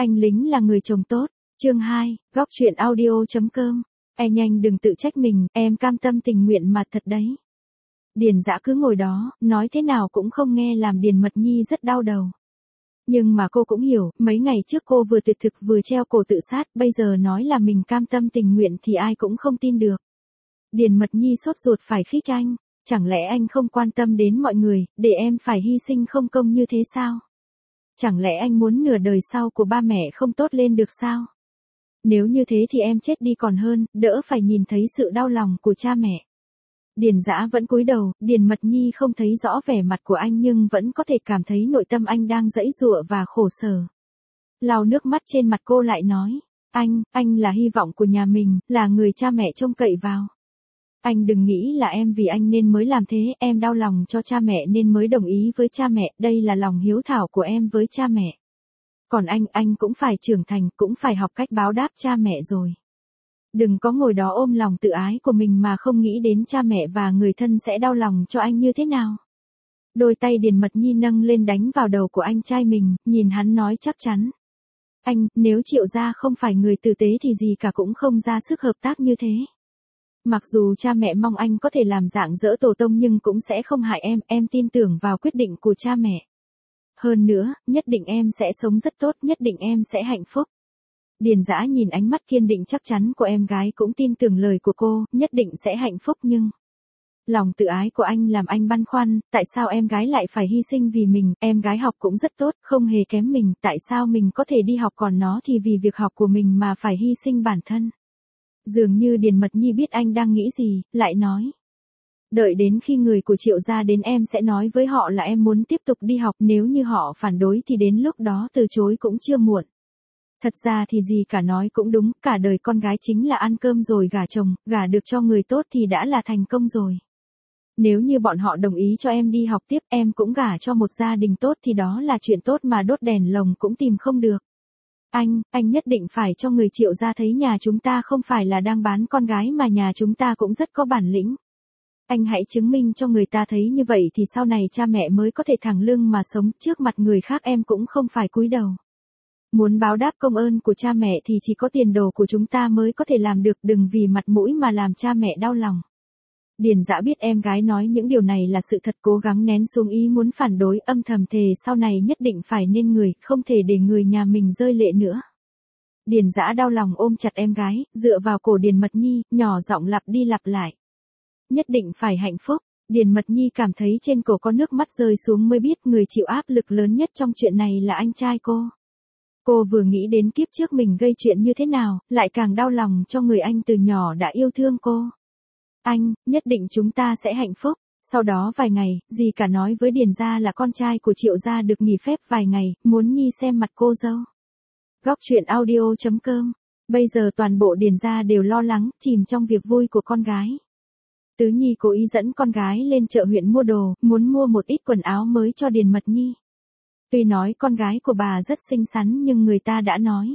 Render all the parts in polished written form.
Anh Lính là người chồng tốt. Chương 2, góc truyện audio.com. Em nhanh đừng tự trách mình, em cam tâm tình nguyện mà thật đấy. Điền Dã cứ ngồi đó, nói thế nào cũng không nghe làm Điền Mật Nhi rất đau đầu. Nhưng mà cô cũng hiểu, mấy ngày trước cô vừa tuyệt thực vừa treo cổ tự sát, bây giờ nói là mình cam tâm tình nguyện thì ai cũng không tin được. Điền Mật Nhi sốt ruột phải khích anh, chẳng lẽ anh không quan tâm đến mọi người, để em phải hy sinh không công như thế sao? Chẳng lẽ anh muốn nửa đời sau của ba mẹ không tốt lên được sao? Nếu như thế thì em chết đi còn hơn, đỡ phải nhìn thấy sự đau lòng của cha mẹ. Điền Dã vẫn cúi đầu, Điền Mật Nhi không thấy rõ vẻ mặt của anh nhưng vẫn có thể cảm thấy nội tâm anh đang giãy giụa và khổ sở. Lau nước mắt trên mặt cô lại nói, anh là hy vọng của nhà mình, là người cha mẹ trông cậy vào. Anh đừng nghĩ là em vì anh nên mới làm thế, em đau lòng cho cha mẹ nên mới đồng ý với cha mẹ, đây là lòng hiếu thảo của em với cha mẹ. Còn anh cũng phải trưởng thành, cũng phải học cách báo đáp cha mẹ rồi. Đừng có ngồi đó ôm lòng tự ái của mình mà không nghĩ đến cha mẹ và người thân sẽ đau lòng cho anh như thế nào. Đôi tay Điền Mật Nhi nâng lên đánh vào đầu của anh trai mình, nhìn hắn nói chắc chắn. Anh, nếu Triệu gia không phải người tử tế thì gì cả cũng không ra sức hợp tác như thế. Mặc dù cha mẹ mong anh có thể làm rạng rỡ tổ tông nhưng cũng sẽ không hại em tin tưởng vào quyết định của cha mẹ. Hơn nữa, nhất định em sẽ sống rất tốt, nhất định em sẽ hạnh phúc. Điền Dã nhìn ánh mắt kiên định chắc chắn của em gái cũng tin tưởng lời của cô, nhất định sẽ hạnh phúc nhưng... Lòng tự ái của anh làm anh băn khoăn, tại sao em gái lại phải hy sinh vì mình, em gái học cũng rất tốt, không hề kém mình, tại sao mình có thể đi học còn nó thì vì việc học của mình mà phải hy sinh bản thân. Dường như Điền Mật Nhi biết anh đang nghĩ gì, lại nói. Đợi đến khi người của Triệu gia đến em sẽ nói với họ là em muốn tiếp tục đi học, nếu như họ phản đối thì đến lúc đó từ chối cũng chưa muộn. Thật ra thì gì cả nói cũng đúng, cả đời con gái chính là ăn cơm rồi gả chồng, gả được cho người tốt thì đã là thành công rồi. Nếu như bọn họ đồng ý cho em đi học tiếp, em cũng gả cho một gia đình tốt thì đó là chuyện tốt mà đốt đèn lồng cũng tìm không được. Anh nhất định phải cho người Triệu gia thấy nhà chúng ta không phải là đang bán con gái mà nhà chúng ta cũng rất có bản lĩnh. Anh hãy chứng minh cho người ta thấy như vậy thì sau này cha mẹ mới có thể thẳng lưng mà sống, trước mặt người khác em cũng không phải cúi đầu. Muốn báo đáp công ơn của cha mẹ thì chỉ có tiền đồ của chúng ta mới có thể làm được, đừng vì mặt mũi mà làm cha mẹ đau lòng. Điền Dã biết em gái nói những điều này là sự thật, cố gắng nén xuống ý muốn phản đối, âm thầm thề sau này nhất định phải nên người, không thể để người nhà mình rơi lệ nữa. Điền Dã đau lòng ôm chặt em gái, dựa vào cổ Điền Mật Nhi, nhỏ giọng lặp đi lặp lại. Nhất định phải hạnh phúc. Điền Mật Nhi cảm thấy trên cổ có nước mắt rơi xuống mới biết người chịu áp lực lớn nhất trong chuyện này là anh trai cô. Cô vừa nghĩ đến kiếp trước mình gây chuyện như thế nào, lại càng đau lòng cho người anh từ nhỏ đã yêu thương cô. Anh, nhất định chúng ta sẽ hạnh phúc. Sau đó vài ngày, dì cả nói với Điền gia là con trai của Triệu gia được nghỉ phép vài ngày, muốn Nhi xem mặt cô dâu. Góc truyện audio.com. Bây giờ toàn bộ Điền gia đều lo lắng, chìm trong việc vui của con gái. Tứ Nhi cố ý dẫn con gái lên chợ huyện mua đồ, muốn mua một ít quần áo mới cho Điền Mật Nhi. Tuy nói con gái của bà rất xinh xắn nhưng người ta đã nói.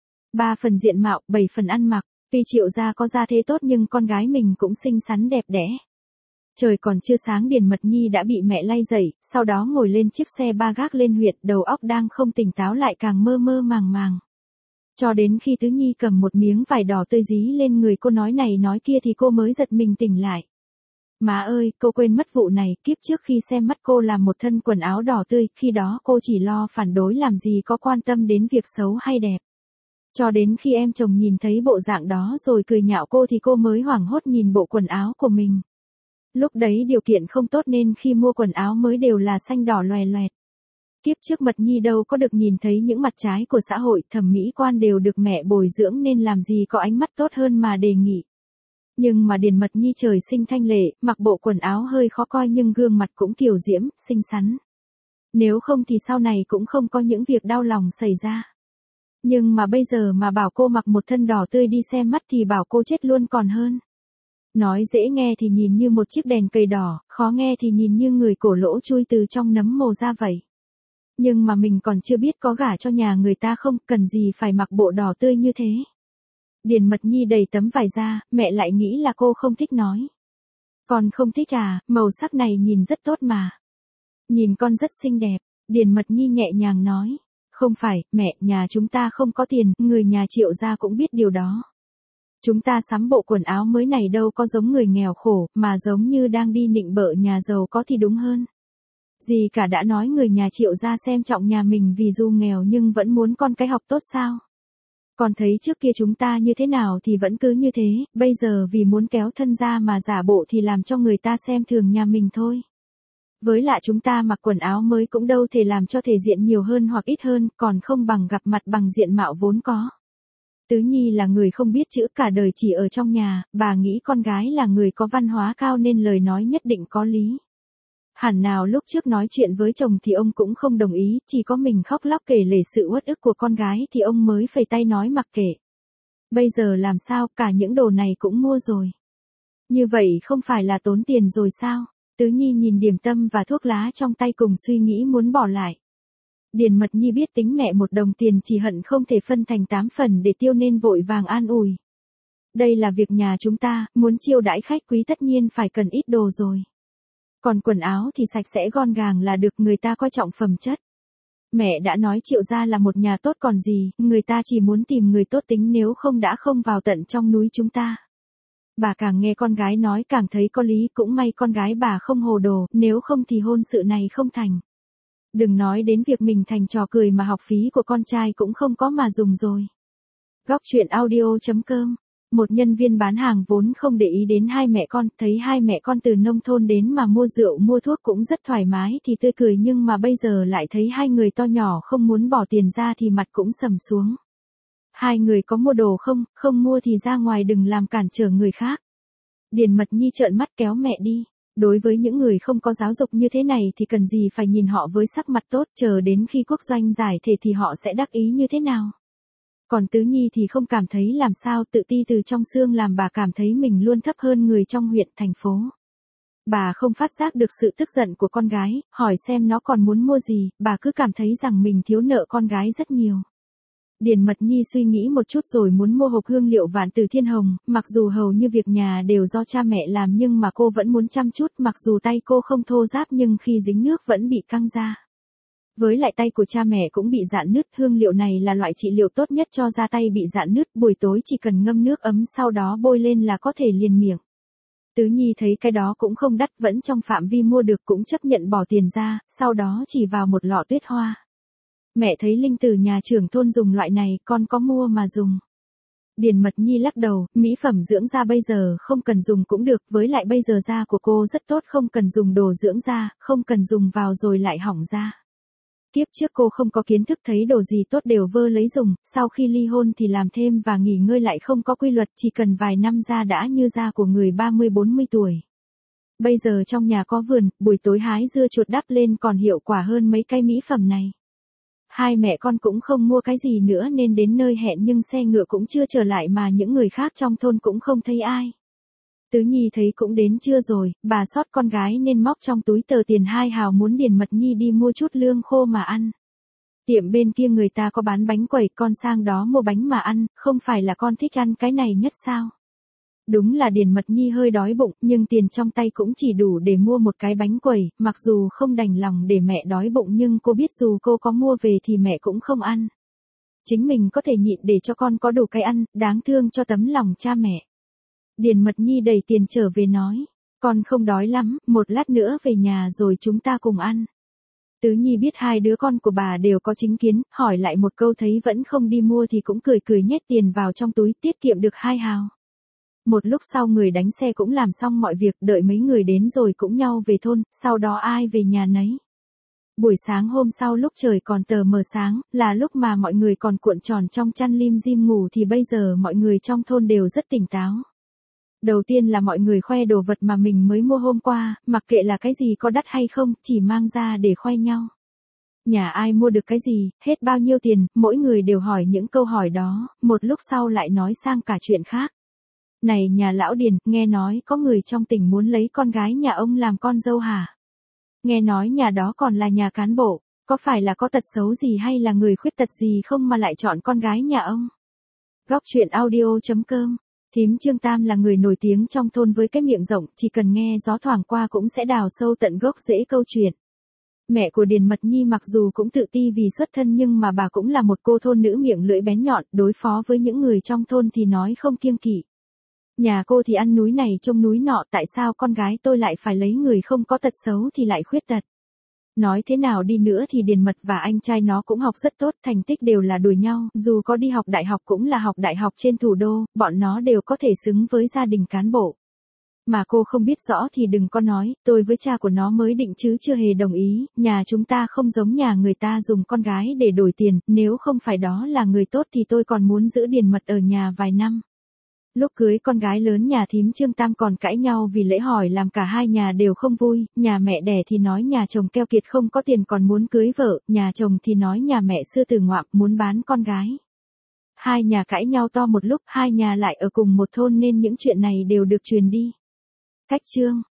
3 phần diện mạo, 7 phần ăn mặc, tuy Triệu gia có gia thế tốt nhưng con gái mình cũng xinh xắn đẹp đẽ. Trời còn chưa sáng Điền Mật Nhi đã bị mẹ lay dậy, sau đó ngồi lên chiếc xe ba gác lên huyện, đầu óc đang không tỉnh táo lại càng mơ mơ màng màng. Cho đến khi Tứ Nhi cầm một miếng vải đỏ tươi dí lên người cô nói này nói kia thì cô mới giật mình tỉnh lại. Má ơi, cô quên mất vụ này, kiếp trước khi xem mắt cô làm một thân quần áo đỏ tươi, khi đó cô chỉ lo phản đối làm gì có quan tâm đến việc xấu hay đẹp. Cho đến khi em chồng nhìn thấy bộ dạng đó rồi cười nhạo cô thì cô mới hoảng hốt nhìn bộ quần áo của mình. Lúc đấy điều kiện không tốt nên khi mua quần áo mới đều là xanh đỏ loè loẹt. Kiếp trước Mật Nhi đâu có được nhìn thấy những mặt trái của xã hội, thẩm mỹ quan đều được mẹ bồi dưỡng nên làm gì có ánh mắt tốt hơn mà đề nghị. Nhưng mà Điền Mật Nhi trời sinh thanh lệ, mặc bộ quần áo hơi khó coi nhưng gương mặt cũng kiều diễm, xinh xắn. Nếu không thì sau này cũng không có những việc đau lòng xảy ra. Nhưng mà bây giờ mà bảo cô mặc một thân đỏ tươi đi xem mắt thì bảo cô chết luôn còn hơn. Nói dễ nghe thì nhìn như một chiếc đèn cầy đỏ, khó nghe thì nhìn như người cổ lỗ chui từ trong nấm mồ ra vậy. Nhưng mà mình còn chưa biết có gả cho nhà người ta không, cần gì phải mặc bộ đỏ tươi như thế. Điền Mật Nhi đầy tấm vải ra, mẹ lại nghĩ là cô không thích nói. Con không thích à, màu sắc này nhìn rất tốt mà. Nhìn con rất xinh đẹp, Điền Mật Nhi nhẹ nhàng nói. Không phải, mẹ, nhà chúng ta không có tiền, người nhà Triệu gia cũng biết điều đó. Chúng ta sắm bộ quần áo mới này đâu có giống người nghèo khổ, mà giống như đang đi nịnh bợ nhà giàu có thì đúng hơn. Dì cả đã nói người nhà Triệu gia xem trọng nhà mình vì dù nghèo nhưng vẫn muốn con cái học tốt sao. Còn thấy trước kia chúng ta như thế nào thì vẫn cứ như thế, bây giờ vì muốn kéo thân ra mà giả bộ thì làm cho người ta xem thường nhà mình thôi. Với lại chúng ta mặc quần áo mới cũng đâu thể làm cho thể diện nhiều hơn hoặc ít hơn, còn không bằng gặp mặt bằng diện mạo vốn có. Tứ Nhi là người không biết chữ, cả đời chỉ ở trong nhà, bà nghĩ con gái là người có văn hóa cao nên lời nói nhất định có lý. Hẳn nào lúc trước nói chuyện với chồng thì ông cũng không đồng ý, chỉ có mình khóc lóc kể lể sự uất ức của con gái thì ông mới phẩy tay nói mặc kệ. Bây giờ làm sao, cả những đồ này cũng mua rồi. Như vậy không phải là tốn tiền rồi sao? Tứ Nhi nhìn điểm tâm và thuốc lá trong tay cùng suy nghĩ muốn bỏ lại. Điền Mật Nhi biết tính mẹ 1 đồng tiền chỉ hận không thể phân thành 8 phần để tiêu nên vội vàng an ủi. Đây là việc nhà chúng ta, muốn chiêu đãi khách quý tất nhiên phải cần ít đồ rồi. Còn quần áo thì sạch sẽ gọn gàng là được, người ta coi trọng phẩm chất. Mẹ đã nói Triệu gia là một nhà tốt còn gì, người ta chỉ muốn tìm người tốt tính nếu không đã không vào tận trong núi chúng ta. Bà càng nghe con gái nói càng thấy có lý, cũng may con gái bà không hồ đồ, nếu không thì hôn sự này không thành. Đừng nói đến việc mình thành trò cười mà học phí của con trai cũng không có mà dùng rồi. Góc truyện audio.com. Một nhân viên bán hàng vốn không để ý đến hai mẹ con, thấy hai mẹ con từ nông thôn đến mà mua rượu mua thuốc cũng rất thoải mái thì tươi cười, nhưng mà bây giờ lại thấy hai người to nhỏ không muốn bỏ tiền ra thì mặt cũng sầm xuống. Hai người có mua đồ không, không mua thì ra ngoài đừng làm cản trở người khác. Điền Mật Nhi trợn mắt kéo mẹ đi. Đối với những người không có giáo dục như thế này thì cần gì phải nhìn họ với sắc mặt tốt, chờ đến khi quốc doanh giải thể thì họ sẽ đắc ý như thế nào. Còn Tứ Nhi thì không cảm thấy làm sao, tự ti từ trong xương làm bà cảm thấy mình luôn thấp hơn người trong huyện thành phố. Bà không phát giác được sự tức giận của con gái, hỏi xem nó còn muốn mua gì, bà cứ cảm thấy rằng mình thiếu nợ con gái rất nhiều. Điền Mật Nhi suy nghĩ một chút rồi muốn mua hộp hương liệu Vạn Tử Thiên Hồng, mặc dù hầu như việc nhà đều do cha mẹ làm nhưng mà cô vẫn muốn chăm chút, mặc dù tay cô không thô ráp nhưng khi dính nước vẫn bị căng ra. Với lại tay của cha mẹ cũng bị rạn nứt, hương liệu này là loại trị liệu tốt nhất cho da tay bị rạn nứt, buổi tối chỉ cần ngâm nước ấm sau đó bôi lên là có thể liền miệng. Tứ Nhi thấy cái đó cũng không đắt, vẫn trong phạm vi mua được cũng chấp nhận bỏ tiền ra, sau đó chỉ vào một lọ tuyết hoa. Mẹ thấy Linh Tử nhà trưởng thôn dùng loại này, con có mua mà dùng. Điền Mật Nhi lắc đầu, mỹ phẩm dưỡng da bây giờ không cần dùng cũng được, với lại bây giờ da của cô rất tốt, không cần dùng đồ dưỡng da, không cần dùng vào rồi lại hỏng da. Kiếp trước cô không có kiến thức, thấy đồ gì tốt đều vơ lấy dùng, sau khi ly hôn thì làm thêm và nghỉ ngơi lại không có quy luật, chỉ cần vài năm da đã như da của người 30-40 tuổi. Bây giờ trong nhà có vườn, buổi tối hái dưa chuột đắp lên còn hiệu quả hơn mấy cây mỹ phẩm này. Hai mẹ con cũng không mua cái gì nữa nên đến nơi hẹn nhưng xe ngựa cũng chưa trở lại mà những người khác trong thôn cũng không thấy ai. Tứ Nhi thấy cũng đến trưa rồi, bà xót con gái nên móc trong túi tờ tiền 2 hào muốn Điền Mật Nhi đi mua chút lương khô mà ăn. Tiệm bên kia người ta có bán bánh quẩy, con sang đó mua bánh mà ăn, không phải là con thích ăn cái này nhất sao? Đúng là Điền Mật Nhi hơi đói bụng, nhưng tiền trong tay cũng chỉ đủ để mua một cái bánh quẩy, mặc dù không đành lòng để mẹ đói bụng nhưng cô biết dù cô có mua về thì mẹ cũng không ăn. Chính mình có thể nhịn để cho con có đủ cái ăn, đáng thương cho tấm lòng cha mẹ. Điền Mật Nhi đẩy tiền trở về nói, con không đói lắm, một lát nữa về nhà rồi chúng ta cùng ăn. Tứ Nhi biết hai đứa con của bà đều có chính kiến, hỏi lại một câu thấy vẫn không đi mua thì cũng cười cười nhét tiền vào trong túi, tiết kiệm được 2 hào. Một lúc sau người đánh xe cũng làm xong mọi việc, đợi mấy người đến rồi cũng nhau về thôn, sau đó ai về nhà nấy. Buổi sáng hôm sau lúc trời còn tờ mờ sáng, là lúc mà mọi người còn cuộn tròn trong chăn lim dim ngủ thì bây giờ mọi người trong thôn đều rất tỉnh táo. Đầu tiên là mọi người khoe đồ vật mà mình mới mua hôm qua, mặc kệ là cái gì có đắt hay không, chỉ mang ra để khoe nhau. Nhà ai mua được cái gì, hết bao nhiêu tiền, mỗi người đều hỏi những câu hỏi đó, một lúc sau lại nói sang cả chuyện khác. Này nhà lão Điền, nghe nói có người trong tỉnh muốn lấy con gái nhà ông làm con dâu hả? Nghe nói nhà đó còn là nhà cán bộ, có phải là có tật xấu gì hay là người khuyết tật gì không mà lại chọn con gái nhà ông? Góc truyện audio.com. Thím Trương Tam là người nổi tiếng trong thôn với cái miệng rộng, chỉ cần nghe gió thoảng qua cũng sẽ đào sâu tận gốc rễ câu chuyện. Mẹ của Điền Mật Nhi mặc dù cũng tự ti vì xuất thân nhưng mà bà cũng là một cô thôn nữ miệng lưỡi bén nhọn, đối phó với những người trong thôn thì nói không kiêng kỵ. Nhà cô thì ăn núi này trông núi nọ, tại sao con gái tôi lại phải lấy người không có tật xấu thì lại khuyết tật. Nói thế nào đi nữa thì Điền Mật và anh trai nó cũng học rất tốt, thành tích đều là đuổi nhau, dù có đi học đại học cũng là học đại học trên thủ đô, bọn nó đều có thể xứng với gia đình cán bộ. Mà cô không biết rõ thì đừng có nói, tôi với cha của nó mới định chứ chưa hề đồng ý, nhà chúng ta không giống nhà người ta dùng con gái để đổi tiền, nếu không phải đó là người tốt thì tôi còn muốn giữ Điền Mật ở nhà vài năm. Lúc cưới con gái lớn nhà thím Trương Tam còn cãi nhau vì lễ hỏi làm cả hai nhà đều không vui, nhà mẹ đẻ thì nói nhà chồng keo kiệt không có tiền còn muốn cưới vợ, nhà chồng thì nói nhà mẹ sư tử ngoạm muốn bán con gái. Hai nhà cãi nhau to một lúc, hai nhà lại ở cùng một thôn nên những chuyện này đều được truyền đi. Cách chương